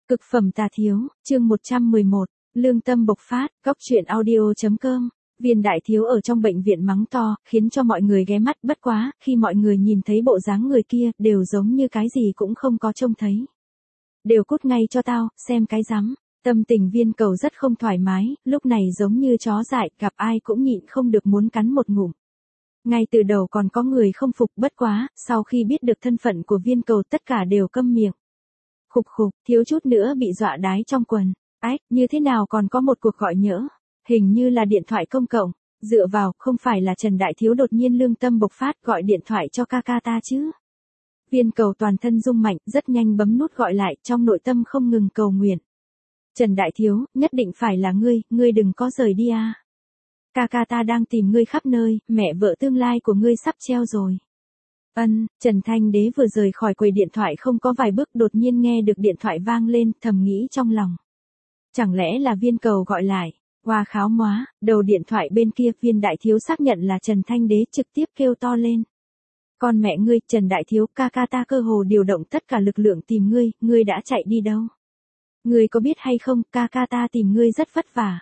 Cực phẩm tà thiếu, chương 111, lương tâm bộc phát, góc truyện audio.com. Viên đại thiếu ở trong bệnh viện mắng to, khiến cho mọi người ghé mắt, bất quá, khi mọi người nhìn thấy bộ dáng người kia, đều giống như cái gì cũng không có trông thấy. Đều cút ngay cho tao, xem cái rắm. Tâm tình Viên Cầu rất không thoải mái, lúc này giống như chó dại, gặp ai cũng nhịn không được muốn cắn một ngụm. Ngay từ đầu còn có người không phục, bất quá, sau khi biết được thân phận của Viên Cầu tất cả đều câm miệng. Khục khục, thiếu chút nữa bị dọa đái trong quần. Ách, như thế nào còn có một cuộc gọi nhỡ? Hình như là điện thoại công cộng. Dựa vào, không phải là Trần Đại Thiếu đột nhiên lương tâm bộc phát gọi điện thoại cho ca ca ta chứ? Viên Cầu toàn thân rung mạnh, rất nhanh bấm nút gọi lại, trong nội tâm không ngừng cầu nguyện. Trần Đại Thiếu, nhất định phải là ngươi đừng có rời đi à. Ca ca ta đang tìm ngươi khắp nơi, mẹ vợ tương lai của ngươi sắp treo rồi. Trần Thanh Đế vừa rời khỏi quầy điện thoại không có vài bước đột nhiên nghe được điện thoại vang lên, thầm nghĩ trong lòng. Chẳng lẽ là Viên Cầu gọi lại, hoa kháo móa, đầu điện thoại bên kia Viên Đại Thiếu xác nhận là Trần Thanh Đế trực tiếp kêu to lên. Con mẹ ngươi, Trần Đại Thiếu, ca ca ta cơ hồ điều động tất cả lực lượng tìm ngươi đã chạy đi đâu? Ngươi có biết hay không, ca ca ta tìm ngươi rất vất vả.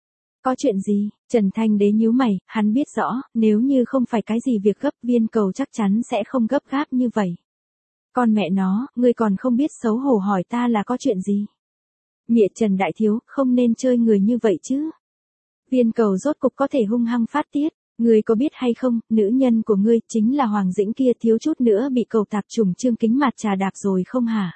Có chuyện gì? Trần Thanh Đế nhíu mày, hắn biết rõ, nếu như không phải cái gì việc gấp Viên Cầu chắc chắn sẽ không gấp gáp như vậy. Con mẹ nó, ngươi còn không biết xấu hổ hỏi ta là có chuyện gì? Mẹ Trần Đại Thiếu, không nên chơi người như vậy chứ. Viên Cầu rốt cục có thể hung hăng phát tiết, ngươi có biết hay không, nữ nhân của ngươi chính là Hoàng Dĩnh kia thiếu chút nữa bị cầu tạp trùng Trương Kính Mạt trà đạp rồi không hả?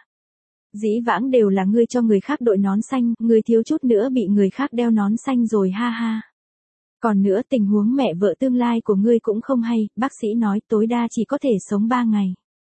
Dĩ vãng đều là ngươi cho người khác đội nón xanh, ngươi thiếu chút nữa bị người khác đeo nón xanh rồi ha ha. Còn nữa tình huống mẹ vợ tương lai của ngươi cũng không hay, bác sĩ nói tối đa chỉ có thể sống 3 ngày.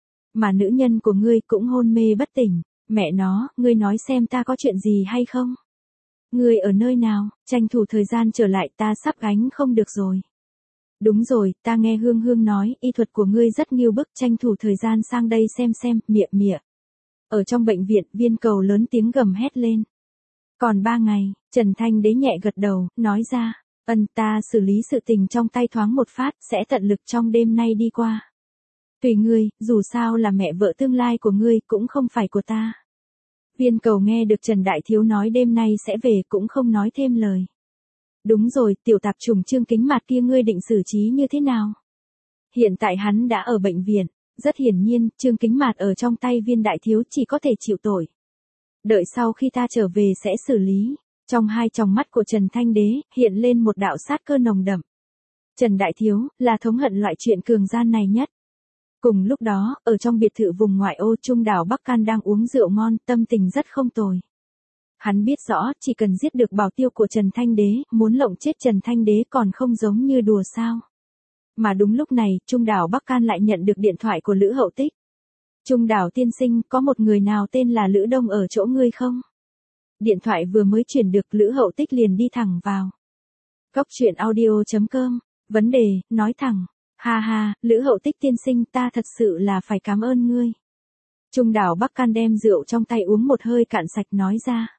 Mà nữ nhân của ngươi cũng hôn mê bất tỉnh, mẹ nó, ngươi nói xem ta có chuyện gì hay không? Ngươi ở nơi nào, tranh thủ thời gian trở lại ta sắp gánh không được rồi. Đúng rồi, ta nghe Hương Hương nói, y thuật của ngươi rất nghiêu bức, tranh thủ thời gian sang đây xem, mịa. Ở trong bệnh viện, Viên Cầu lớn tiếng gầm hét lên. Còn 3 ngày, Trần Thanh Đế nhẹ gật đầu, nói ra, ta xử lý sự tình trong tay thoáng một phát, sẽ tận lực trong đêm nay đi qua. Tùy ngươi, dù sao là mẹ vợ tương lai của ngươi, cũng không phải của ta. Viên Cầu nghe được Trần Đại Thiếu nói đêm nay sẽ về cũng không nói thêm lời. Đúng rồi, tiểu tạp trùng Trương Kính Mạt kia ngươi định xử trí như thế nào? Hiện tại hắn đã ở bệnh viện. Rất hiển nhiên, Trương Kính Mạt ở trong tay Viên Đại Thiếu chỉ có thể chịu tội. Đợi sau khi ta trở về sẽ xử lý. Trong hai tròng mắt của Trần Thanh Đế, hiện lên một đạo sát cơ nồng đậm. Trần Đại Thiếu, là thống hận loại chuyện cường gian này nhất. Cùng lúc đó, ở trong biệt thự vùng ngoại ô Trung đảo Bắc Can đang uống rượu ngon, tâm tình rất không tồi. Hắn biết rõ, chỉ cần giết được bảo tiêu của Trần Thanh Đế, muốn lộng chết Trần Thanh Đế còn không giống như đùa sao. Mà đúng lúc này, Trung đảo Bắc Can lại nhận được điện thoại của Lữ Hậu Tích. Trung đảo tiên sinh, có một người nào tên là Lữ Đông ở chỗ ngươi không? Điện thoại vừa mới chuyển được Lữ Hậu Tích liền đi thẳng vào. Góc truyện audio.com, vấn đề, nói thẳng. Ha, Lữ Hậu Tích tiên sinh, ta thật sự là phải cảm ơn ngươi. Trung đảo Bắc Can đem rượu trong tay uống một hơi cạn sạch nói ra.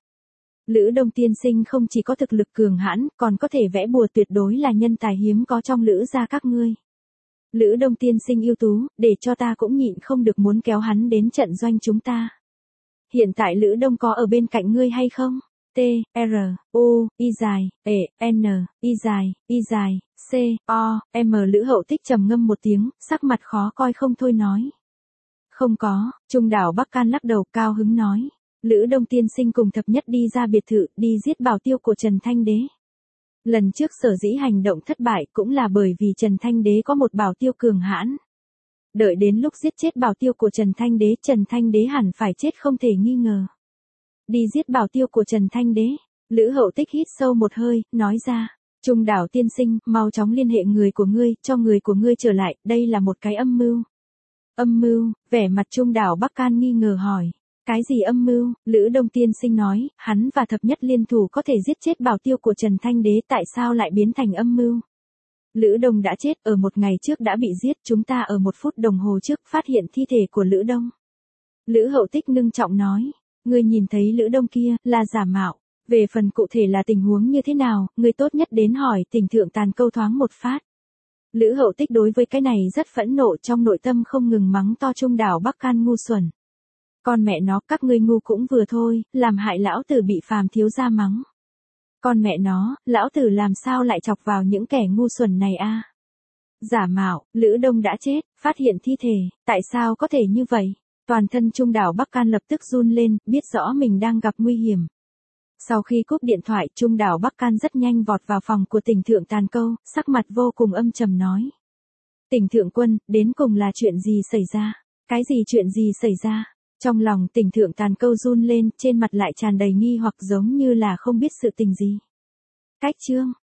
Lữ Đông tiên sinh không chỉ có thực lực cường hãn, còn có thể vẽ bùa tuyệt đối là nhân tài hiếm có trong Lữ gia các ngươi. Lữ Đông tiên sinh ưu tú, để cho ta cũng nhịn không được muốn kéo hắn đến trận doanh chúng ta. Hiện tại Lữ Đông có ở bên cạnh ngươi hay không? T, R, U, I dài, E, N, I dài, C, O, M. Lữ Hậu Tích trầm ngâm một tiếng, sắc mặt khó coi không thôi nói. Không có, Trung đảo Bắc Can lắc đầu cao hứng nói. Lữ Đông tiên sinh cùng thập nhất đi ra biệt thự, đi giết bảo tiêu của Trần Thanh Đế. Lần trước sở dĩ hành động thất bại cũng là bởi vì Trần Thanh Đế có một bảo tiêu cường hãn. Đợi đến lúc giết chết bảo tiêu của Trần Thanh Đế hẳn phải chết không thể nghi ngờ. Đi giết bảo tiêu của Trần Thanh Đế, Lữ Hậu Tích hít sâu một hơi, nói ra. Trung đảo tiên sinh, mau chóng liên hệ người của ngươi, cho người của ngươi trở lại, đây là một cái âm mưu. Âm mưu, vẻ mặt Trung đảo Bắc Can nghi ngờ hỏi. Cái gì âm mưu? Lữ Đông tiên sinh nói, hắn và thập nhất liên thủ có thể giết chết bảo tiêu của Trần Thanh Đế, tại sao lại biến thành âm mưu? Lữ Đông đã chết, ở một ngày trước đã bị giết, chúng ta ở 1 phút đồng hồ trước phát hiện thi thể của Lữ Đông. Lữ Hậu Tích ngưng trọng nói, ngươi nhìn thấy Lữ Đông kia, là giả mạo. Về phần cụ thể là tình huống như thế nào, ngươi tốt nhất đến hỏi Tỉnh Thượng Tàn câu thoáng một phát. Lữ Hậu Tích đối với cái này rất phẫn nộ, trong nội tâm không ngừng mắng to Trung đảo Bắc Can ngu xuẩn. Con mẹ nó, các ngươi ngu cũng vừa thôi, làm hại lão tử bị Phàm thiếu gia mắng. Con mẹ nó, lão tử làm sao lại chọc vào những kẻ ngu xuẩn này a? Giả mạo, Lữ Đông đã chết, phát hiện thi thể, tại sao có thể như vậy? Toàn thân Trung đảo Bắc Can lập tức run lên, biết rõ mình đang gặp nguy hiểm. Sau khi cúp điện thoại, Trung đảo Bắc Can rất nhanh vọt vào phòng của Tỉnh Thượng Tàn Câu, sắc mặt vô cùng âm trầm nói. Tỉnh Thượng Quân, đến cùng là chuyện gì xảy ra? Cái gì chuyện gì xảy ra? Trong lòng Tỉnh Thượng Tàn Câu run lên, trên mặt lại tràn đầy nghi hoặc giống như là không biết sự tình gì. Cách chương